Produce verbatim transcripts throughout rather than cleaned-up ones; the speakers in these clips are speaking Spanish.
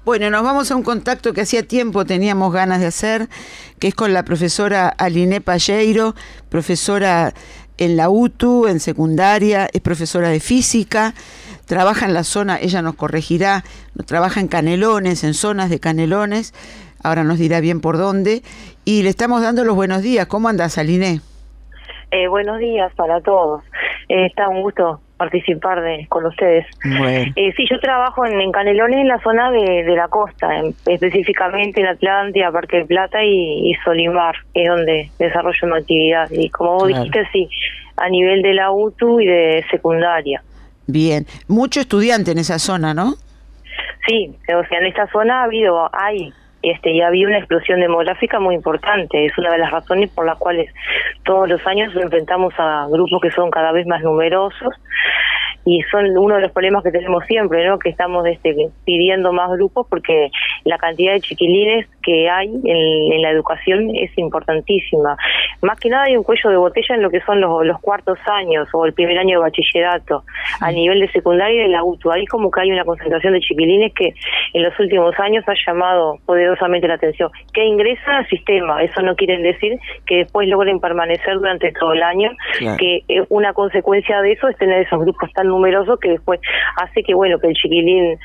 Bueno, nos vamos a un contacto que hacía tiempo teníamos ganas de hacer, que es con la profesora Aliné Palleiro, profesora en la U T U, en secundaria, es profesora de física, trabaja en la zona, ella nos corregirá, trabaja en Canelones, en zonas de Canelones, ahora nos dirá bien por dónde, y le estamos dando los buenos días. ¿Cómo andás, Aliné? Eh, buenos días para todos. Eh, está un gusto participar de, con ustedes. Bueno. Eh, sí, yo trabajo en, en Canelones, en la zona de, de la costa, en, específicamente en Atlántida, Parque del Plata y, y Solimar, es donde desarrollo una actividad. Y como vos claro. dijiste, sí, a nivel de la U T U y de secundaria. Bien, mucho estudiante en esa zona, ¿no? Sí, o sea, en esta zona ha habido, hay, este, y ha habido una explosión demográfica muy importante. Es una de las razones por las cuales todos los años nos enfrentamos a grupos que son cada vez más numerosos, y son uno de los problemas que tenemos siempre, ¿no? Que estamos este, pidiendo más grupos porque la cantidad de chiquilines que hay en, en la educación es importantísima. Más que nada hay un cuello de botella en lo que son los, los cuartos años o el primer año de bachillerato. Sí. A nivel de secundaria y de la U T U, ahí como que hay una concentración de chiquilines que en los últimos años ha llamado poderosamente la atención. Que ingresan al sistema, eso no quiere decir que después logren permanecer durante todo el año, claro. Que una consecuencia de eso es tener esos grupos tan numeroso que después hace que bueno que el chiquilín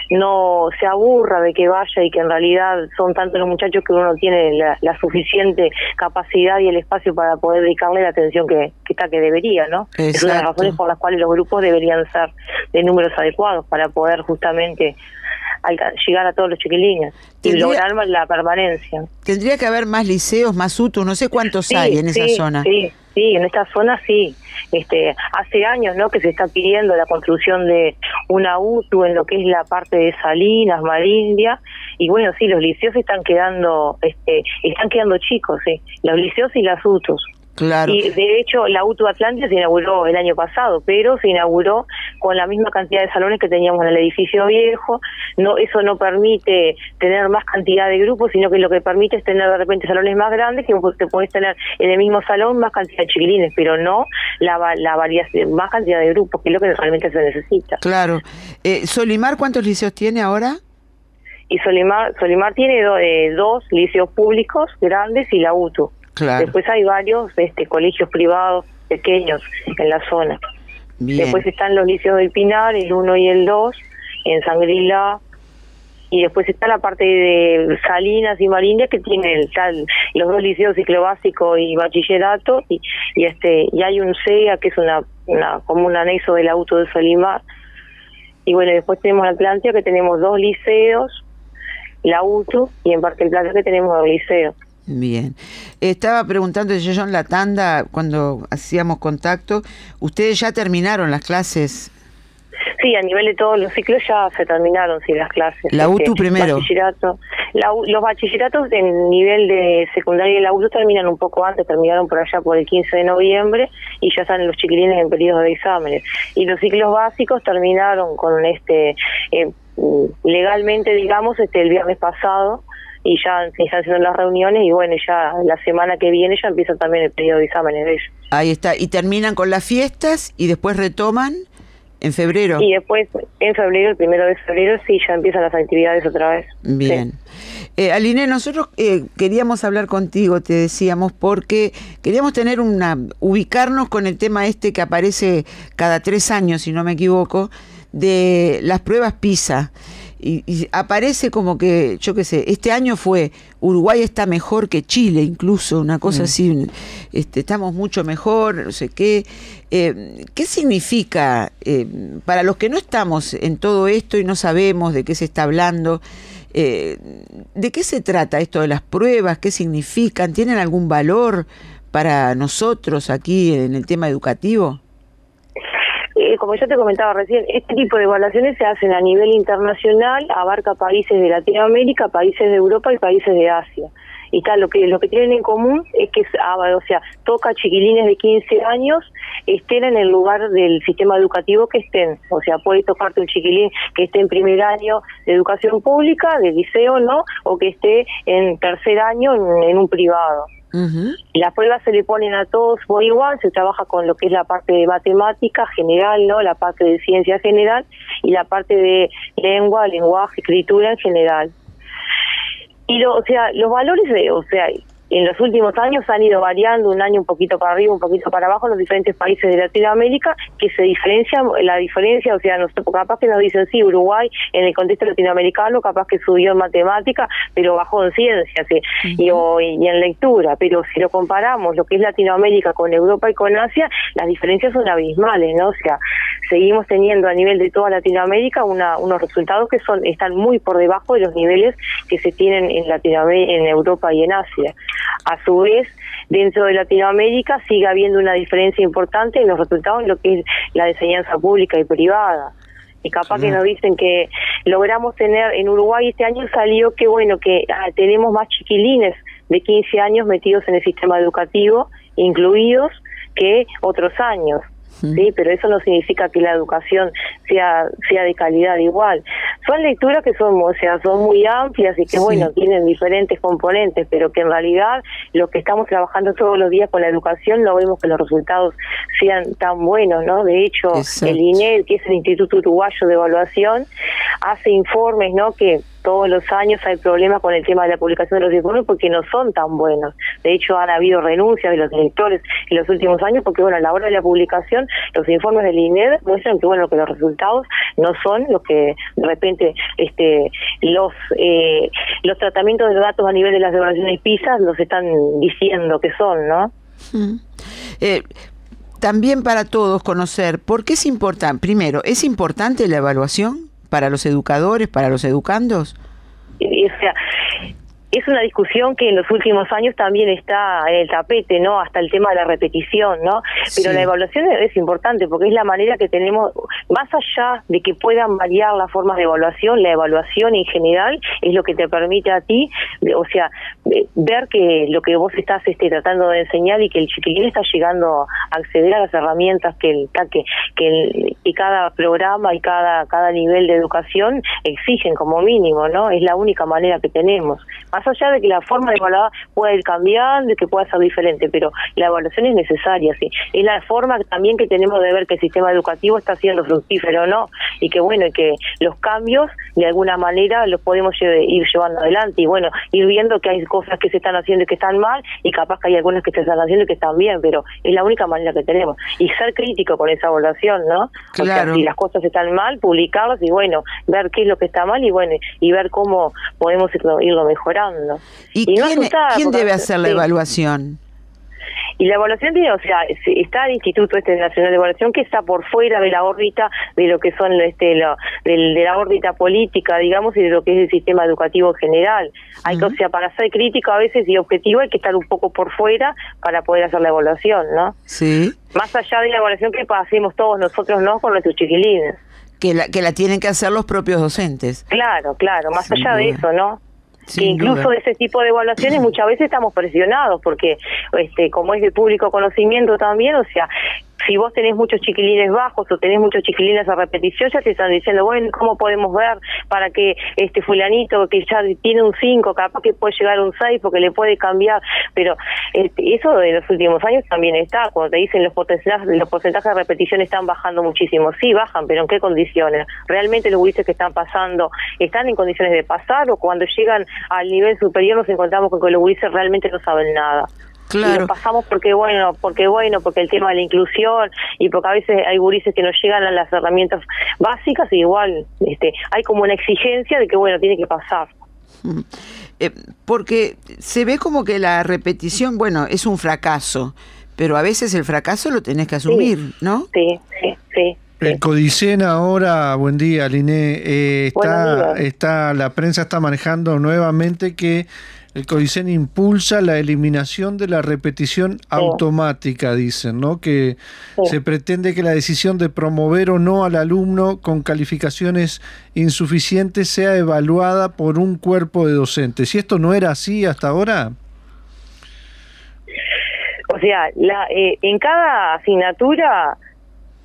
no se aburra de que vaya y que en realidad son tantos los muchachos que uno tiene la, la suficiente capacidad y el espacio para poder dedicarle la atención que, que está que debería, ¿no? Exacto. Es una de las razones por las cuales los grupos deberían ser de números adecuados para poder justamente llegar a todos los chiquilines y lograr la permanencia. Tendría que haber más liceos, más U T U, no sé cuántos sí, hay en sí, esa zona. Sí, sí, en esta zona sí. Este, hace años, ¿no?, que se está pidiendo la construcción de una U T U en lo que es la parte de Salinas, Marindia, y bueno, sí, los liceos están quedando, este, están quedando chicos, sí, los liceos y las U T Us. Claro. Y de hecho la U T U Atlántida se inauguró el año pasado, pero se inauguró con la misma cantidad de salones que teníamos en el edificio viejo. No, eso no permite tener más cantidad de grupos, sino que lo que permite es tener de repente salones más grandes, que te podés tener en el mismo salón más cantidad de chiquilines, pero no la, la variación, más cantidad de grupos, que es lo que realmente se necesita. Claro. Eh, ¿Solimar cuántos liceos tiene ahora? Y Solimar, Solimar tiene do, eh, dos liceos públicos grandes y la U T U. Claro. Después hay varios este, colegios privados pequeños en la zona. Bien. Después están los liceos del Pinar, el uno y el dos, en Sangrila. Y después está la parte de Salinas y Marindia, que tiene el tal, los dos liceos, ciclo básico y bachillerato. Y, y este y hay un C E A, que es una, una como un anexo del auto de Solimar. Y bueno, después tenemos la Atlántida, que tenemos dos liceos, la U T U, y en Parque del Plata que tenemos dos liceos. Bien. Estaba preguntando yo en la tanda, cuando hacíamos contacto, ¿ustedes ya terminaron las clases? Sí, a nivel de todos los ciclos ya se terminaron, sí, las clases. La U T U este, primero. Bachillerato. La, los bachilleratos en nivel de secundaria y la U T U terminan un poco antes, terminaron por allá por el quince de noviembre y ya están los chiquilines en periodo de exámenes. Y los ciclos básicos terminaron con este eh, legalmente, digamos, este el viernes pasado, y ya se están haciendo las reuniones y bueno, ya la semana que viene ya empieza también el periodo de exámenes de ellos. Ahí está, y terminan con las fiestas y después retoman en febrero. Y después en febrero, el primero de febrero, sí, ya empiezan las actividades otra vez. Bien. Sí. Eh, Aliné, nosotros eh, queríamos hablar contigo, te decíamos, porque queríamos tener una, ubicarnos con el tema este que aparece cada tres años, si no me equivoco, de las pruebas PISA. Y, y aparece como que, yo qué sé, este año fue Uruguay está mejor que Chile, incluso, una cosa mm. así, este, estamos mucho mejor, no sé qué. Eh, ¿Qué significa, eh, para los que no estamos en todo esto y no sabemos de qué se está hablando, eh, de qué se trata esto de las pruebas, qué significan, tienen algún valor para nosotros aquí en el tema educativo? Como yo te comentaba recién, este tipo de evaluaciones se hacen a nivel internacional, abarca países de Latinoamérica, países de Europa y países de Asia. Y tal, lo que lo que tienen en común es que, o sea, toca chiquilines de quince años, estén en el lugar del sistema educativo que estén. O sea, puede tocarte un chiquilín que esté en primer año de educación pública, de liceo, ¿no? O que esté en tercer año en, en un privado. Uh-huh. Las pruebas se le ponen a todos por igual, se trabaja con lo que es la parte de matemática general, ¿no? La parte de ciencia general y la parte de lengua, lenguaje, escritura en general. Y lo, o sea, los valores de, o sea, en los últimos años han ido variando, un año un poquito para arriba, un poquito para abajo en los diferentes países de Latinoamérica, que se diferencian, la diferencia, o sea, no sé, capaz que nos dicen, sí, Uruguay en el contexto latinoamericano capaz que subió en matemática, pero bajó en ciencias, ¿sí? Uh-huh. y, o, y en lectura, pero si lo comparamos, lo que es Latinoamérica con Europa y con Asia, las diferencias son abismales, ¿no? O sea, seguimos teniendo a nivel de toda Latinoamérica una, unos resultados que son están muy por debajo de los niveles que se tienen en Latinoamérica, en Europa y en Asia. A su vez, dentro de Latinoamérica sigue habiendo una diferencia importante en los resultados en lo que es la enseñanza pública y privada. Y capaz sí. que nos dicen que logramos tener, en Uruguay este año salió que bueno, que ah, tenemos más chiquilines de quince años metidos en el sistema educativo, incluidos, que otros años. Sí, pero eso no significa que la educación sea sea de calidad igual. Son lecturas que son, o sea, son muy amplias y que sí. bueno, tienen diferentes componentes, pero que en realidad lo que estamos trabajando todos los días con la educación no vemos que los resultados sean tan buenos, ¿no? De hecho, Exacto. el I N E D, que es el Instituto Uruguayo de Evaluación, hace informes, ¿no? Que todos los años hay problemas con el tema de la publicación de los informes porque no son tan buenos. De hecho, han habido renuncias de los directores en los últimos años porque, bueno, a la hora de la publicación, los informes del I N E D muestran que, bueno, que los resultados no son los que, de repente, este los eh, los tratamientos de los datos a nivel de las evaluaciones PISA nos están diciendo que son, ¿no? Mm. Eh, también para todos conocer, ¿por qué es importante? Primero, ¿es importante la evaluación para los educadores, para los educandos? O sea, es una discusión que en los últimos años también está en el tapete, ¿no? Hasta el tema de la repetición, ¿no? Pero sí. la evaluación es importante porque es la manera que tenemos, más allá de que puedan variar las formas de evaluación, la evaluación en general es lo que te permite a ti, o sea, ver que lo que vos estás este, tratando de enseñar y que el chiquilín está llegando a acceder a las herramientas que el, que, que, el, que cada programa y cada, cada nivel de educación exigen como mínimo, ¿no? Es la única manera que tenemos. Más allá de que la forma de evaluar pueda ir cambiando y que pueda ser diferente, pero la evaluación es necesaria, sí. Es la forma también que tenemos de ver que el sistema educativo está siendo fructífero o no, y que bueno, y que los cambios de alguna manera los podemos ir llevando adelante, y bueno, ir viendo que hay cosas que se están haciendo y que están mal, y capaz que hay algunas que se están haciendo y que están bien, pero es la única manera que tenemos. Y ser crítico con esa evaluación, ¿no? Claro. O sea, si las cosas están mal, publicarlas y bueno, ver qué es lo que está mal y bueno, y ver cómo podemos irlo, irlo mejorando. ¿Y, y quién, no asustar, ¿quién debe hacer sí. la evaluación? Y la evaluación tiene, o sea, está el Instituto este Nacional de Evaluación que está por fuera de la órbita de lo que son este lo, de, de la órbita política, digamos, y de lo que es el sistema educativo general. Hay uh-huh. que, o sea, para ser crítico a veces y objetivo hay que estar un poco por fuera para poder hacer la evaluación, ¿no? Sí. Más allá de la evaluación que hacemos todos nosotros, ¿no? Con nuestros chiquilines. Que la, que la tienen que hacer los propios docentes. Claro, claro, más Sin allá duda. de eso, ¿no? Sin que incluso duda. ese tipo de evaluaciones muchas veces estamos presionados porque este como es de público conocimiento también, o sea, si vos tenés muchos chiquilines bajos o tenés muchos chiquilines a repetición, ya te están diciendo, bueno, ¿cómo podemos ver para que este fulanito que ya tiene un cinco, capaz que puede llegar a un seis porque le puede cambiar? Pero este, eso de los últimos años también está, cuando te dicen los porcentajes, los porcentajes de repetición están bajando muchísimo. Sí, bajan, pero ¿en qué condiciones? ¿Realmente los gurises que están pasando están en condiciones de pasar o cuando llegan al nivel superior nos encontramos con que los gurises realmente no saben nada? Claro. Y lo pasamos porque bueno, porque bueno, porque el tema de la inclusión y porque a veces hay gurises que no llegan a las herramientas básicas y igual este hay como una exigencia de que bueno, tiene que pasar. Eh, porque se ve como que la repetición, bueno, es un fracaso, pero a veces el fracaso lo tenés que asumir, sí, ¿no? Sí, sí, sí. El Codicen ahora, buen día, Liné, eh, está, está, la prensa está manejando nuevamente que el Codicen impulsa la eliminación de la repetición sí. automática, dicen, ¿no? Que sí. se pretende que la decisión de promover o no al alumno con calificaciones insuficientes sea evaluada por un cuerpo de docentes. ¿Y esto no era así hasta ahora? O sea, la, eh, en cada asignatura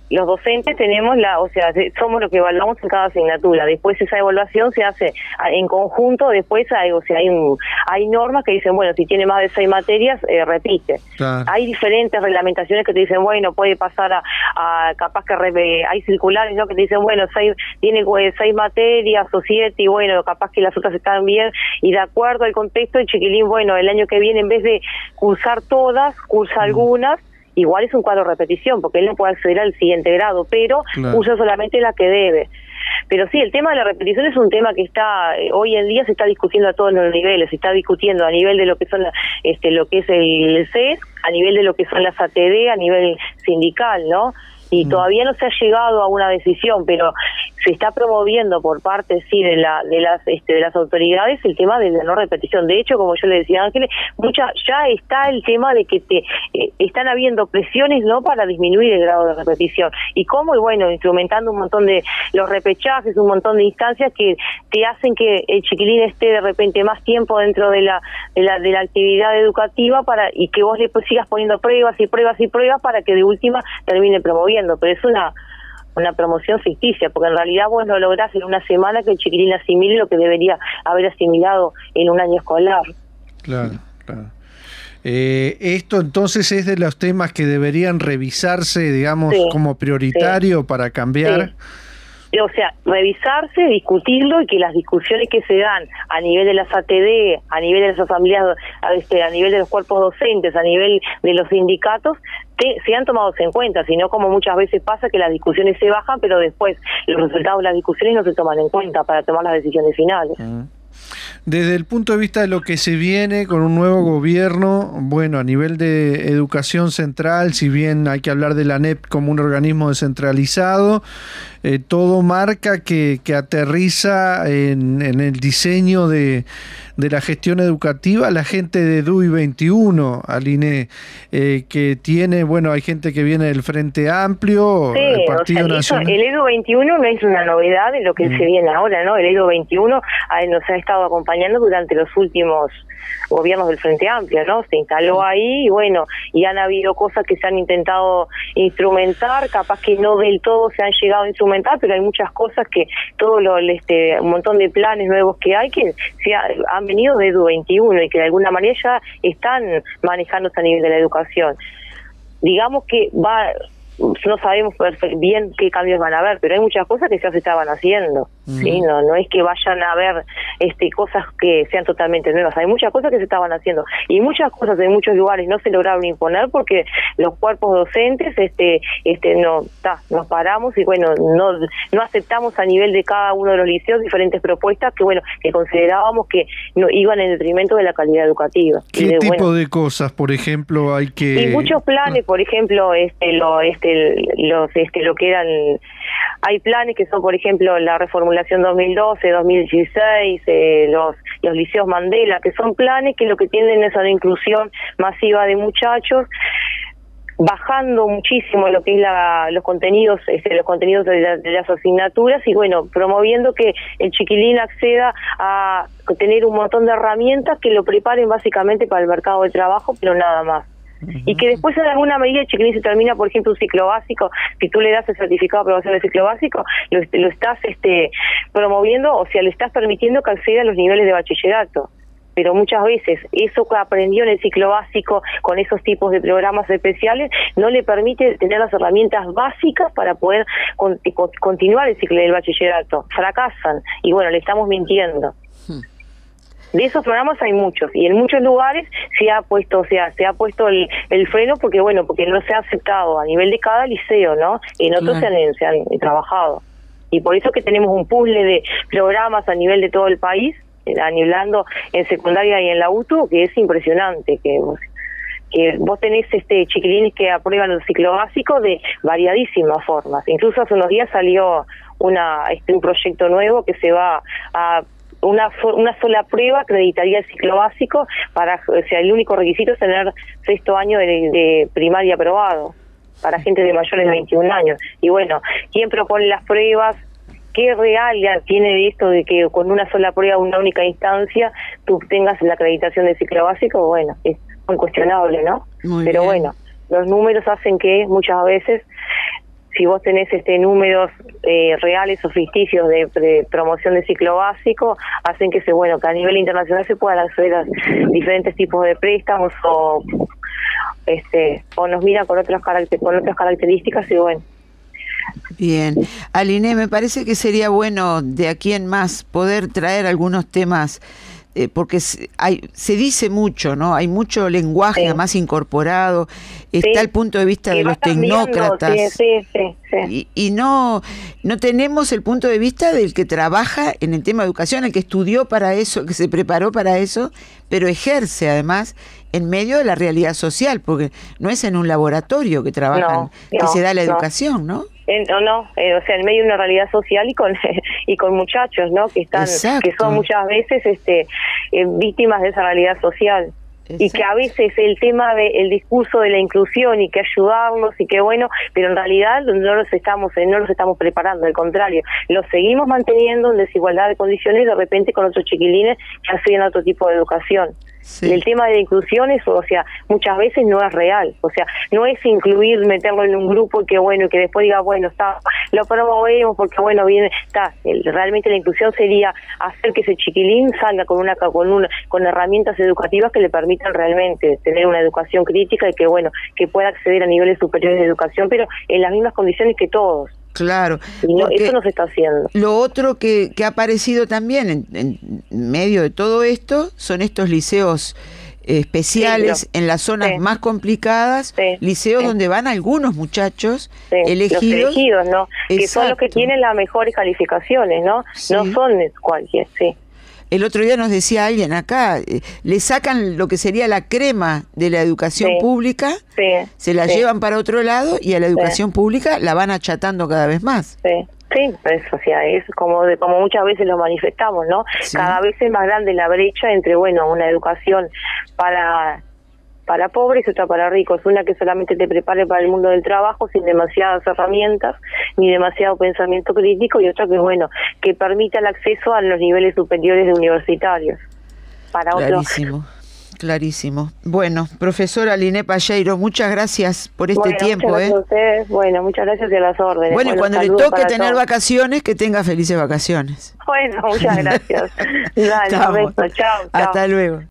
los docentes tenemos la, o sea, somos los que evaluamos en cada asignatura. Después esa evaluación se hace en conjunto. Después hay, o sea, hay, un, hay normas que dicen, bueno, si tiene más de seis materias, eh, repite. Claro. Hay diferentes reglamentaciones que te dicen, bueno, puede pasar a, a capaz que re, hay circulares, ¿no? Que te dicen, bueno, seis, tiene seis materias o siete y bueno, capaz que las otras están bien y de acuerdo al contexto el chiquilín, bueno, el año que viene en vez de cursar todas, cursa mm. algunas. Igual es un cuadro de repetición, porque él no puede acceder al siguiente grado, pero claro. usa solamente la que debe. Pero sí, el tema de la repetición es un tema que está, eh, hoy en día se está discutiendo a todos los niveles, se está discutiendo a nivel de lo que son la, este, lo que es el, el C E S, a nivel de lo que son las A T D, a nivel sindical, ¿no? Y mm. todavía no se ha llegado a una decisión, pero se está promoviendo por parte sí de la de las este, de las autoridades el tema de la no repetición. De hecho, como yo le decía a Ángeles, mucha ya está el tema de que te eh, están habiendo presiones no para disminuir el grado de repetición. Y cómo, y bueno, instrumentando un montón de los repechajes, un montón de instancias que te hacen que el chiquilín esté de repente más tiempo dentro de la de la, de la actividad educativa para y que vos le sigas poniendo pruebas y pruebas y pruebas para que de última termine promoviendo. Pero es una una promoción ficticia, porque en realidad vos no lográs en una semana que el chiquilín asimile lo que debería haber asimilado en un año escolar. Claro, claro. Eh, esto entonces es de los temas que deberían revisarse, digamos, sí, como prioritario sí. para cambiar. Sí. O sea, revisarse, discutirlo y que las discusiones que se dan a nivel de las A T D, a nivel de las asambleas, a, este, a nivel de los cuerpos docentes, a nivel de los sindicatos, te, sean tomados en cuenta, sino como muchas veces pasa que las discusiones se bajan, pero después los resultados de las discusiones no se toman en cuenta para tomar las decisiones finales. Uh-huh. Desde el punto de vista de lo que se viene con un nuevo gobierno, bueno, a nivel de educación central, si bien hay que hablar de la A N E P como un organismo descentralizado, eh, todo marca que, que aterriza en, en el diseño de, de la gestión educativa la gente de D U I veintiuno, Aline, eh, que tiene, bueno, hay gente que viene del Frente Amplio, sí, el Partido o sea, Nacional. Eso, el E D U veintiuno no es una novedad de lo que mm. se viene ahora, ¿no? El E D U veintiuno a, nos ha estado acompañando durante los últimos gobiernos del Frente Amplio, ¿no? Se instaló ahí y bueno, y han habido cosas que se han intentado instrumentar, capaz que no del todo se han llegado a instrumentar, pero hay muchas cosas que todo lo, este, un montón de planes nuevos que hay que se ha, han venido de E D U veintiuno y que de alguna manera ya están manejándose a nivel de la educación. Digamos que va, no sabemos bien qué cambios van a haber, pero hay muchas cosas que ya se estaban haciendo. Mm. ¿Sí? No, no es que vayan a haber este, cosas que sean totalmente nuevas. Hay muchas cosas que se estaban haciendo y muchas cosas en muchos lugares no se lograron imponer porque los cuerpos docentes este, este, no, ta, nos paramos y bueno, no, no aceptamos a nivel de cada uno de los liceos diferentes propuestas que bueno, que considerábamos que no iban en detrimento de la calidad educativa. ¿Qué de, tipo bueno, de cosas, por ejemplo, hay que...? Y muchos planes, por ejemplo, este, lo, este, los, este, lo que eran... Hay planes que son, por ejemplo, la reformulación dos mil doce, dos mil dieciséis, eh, los los liceos Mandela, que son planes que lo que tienden es a la inclusión masiva de muchachos, bajando muchísimo lo que es la, los contenidos, este, los contenidos de, la, de las asignaturas y bueno, promoviendo que el chiquilín acceda a tener un montón de herramientas que lo preparen básicamente para el mercado de trabajo, pero nada más. Y que después en alguna medida el chiquilín se termina, por ejemplo, un ciclo básico, si tú le das el certificado de aprobación del ciclo básico, lo, lo estás este promoviendo, o sea, le estás permitiendo que acceda a los niveles de bachillerato. Pero muchas veces eso que aprendió en el ciclo básico con esos tipos de programas especiales no le permite tener las herramientas básicas para poder con, con, continuar el ciclo del bachillerato. Fracasan y bueno, le estamos mintiendo. Hmm. De esos programas hay muchos y en muchos lugares se ha puesto, o sea, se ha puesto el, el freno porque bueno, porque no se ha aceptado a nivel de cada liceo, ¿no? En otros claro. se, han, se han trabajado. Y por eso que tenemos un puzzle de programas a nivel de todo el país, anivelando en secundaria y en la U T U, que es impresionante, que que vos tenés este chiquilines que aprueban el ciclo básico de variadísimas formas. Incluso hace unos días salió una este un proyecto nuevo que se va a una una sola prueba acreditaría el ciclo básico para, o sea, el único requisito es tener sexto año de, de primaria aprobado para gente de mayores de veintiún años. Y bueno, ¿quién propone las pruebas? ¿Qué realidad tiene de esto de que con una sola prueba, una única instancia, tú tengas la acreditación del ciclo básico? Bueno, es incuestionable, ¿no? Muy Pero bien. Bueno, los números hacen que muchas veces si vos tenés este números eh, reales o ficticios de, de promoción de ciclo básico, hacen que se bueno que a nivel internacional se puedan acceder a diferentes tipos de préstamos o este o nos miran con otras caracter con otras características y bueno. Bien, Aline, me parece que sería bueno de aquí en más poder traer algunos temas, eh, porque se, hay, se dice mucho, ¿no? Hay mucho lenguaje sí. además incorporado, está sí. el punto de vista y de los tecnócratas, sí, sí, sí, sí. Y, y no, no tenemos el punto de vista del que trabaja en el tema de educación, el que estudió para eso, que se preparó para eso, pero ejerce además en medio de la realidad social, porque no es en un laboratorio que trabajan, no, que no, se da la educación, ¿no? En, no, no eh, o sea, en medio de una realidad social y con y con muchachos, ¿no? Que están, Exacto. que son muchas veces este eh, víctimas de esa realidad social. Exacto. Y que a veces el tema de el discurso de la inclusión y que ayudarnos y que bueno, pero en realidad no los estamos no los estamos preparando, al contrario, los seguimos manteniendo en desigualdad de condiciones de repente con otros chiquilines que hacen otro tipo de educación. Sí. Y el tema de la inclusión es, o sea, muchas veces no es real, o sea, no es incluir, meterlo en un grupo y que bueno, y que después diga, bueno, está, lo promovemos porque bueno, viene, está, el, realmente la inclusión sería hacer que ese chiquilín salga con una, con una, con herramientas educativas que le permitan realmente tener una educación crítica y que bueno, que pueda acceder a niveles superiores de educación, pero en las mismas condiciones que todos. Claro. Y no, eso no se está haciendo. Lo otro que, que ha aparecido también en, en medio de todo esto son estos liceos eh, especiales sí, en las zonas sí. más complicadas, sí, liceos sí. donde van algunos muchachos sí, elegidos. Los elegidos, ¿no? Exacto. Que son los que tienen las mejores calificaciones, ¿no? Sí. No son cualquier, sí. El otro día nos decía alguien acá, eh, le sacan lo que sería la crema de la educación sí, pública, sí, se la sí. llevan para otro lado y a la educación sí. pública la van achatando cada vez más. Sí, sí, pues, o sea, es como de, como muchas veces lo manifestamos, ¿no? Sí. Cada vez es más grande la brecha entre, bueno, una educación para... para pobres y otra para ricos, una que solamente te prepare para el mundo del trabajo sin demasiadas herramientas ni demasiado pensamiento crítico, y otra que bueno, que permita el acceso a los niveles superiores de universitarios para clarísimo, otros. Clarísimo. Bueno, profesora Aline Palleiro, muchas gracias por este bueno, tiempo. Muchas gracias ¿eh? a ustedes. Bueno, muchas gracias y a las órdenes. Bueno, bueno cuando le toque tener todos. vacaciones, que tenga felices vacaciones. Bueno, muchas gracias. Dale, un beso. Chao, chao. Hasta luego.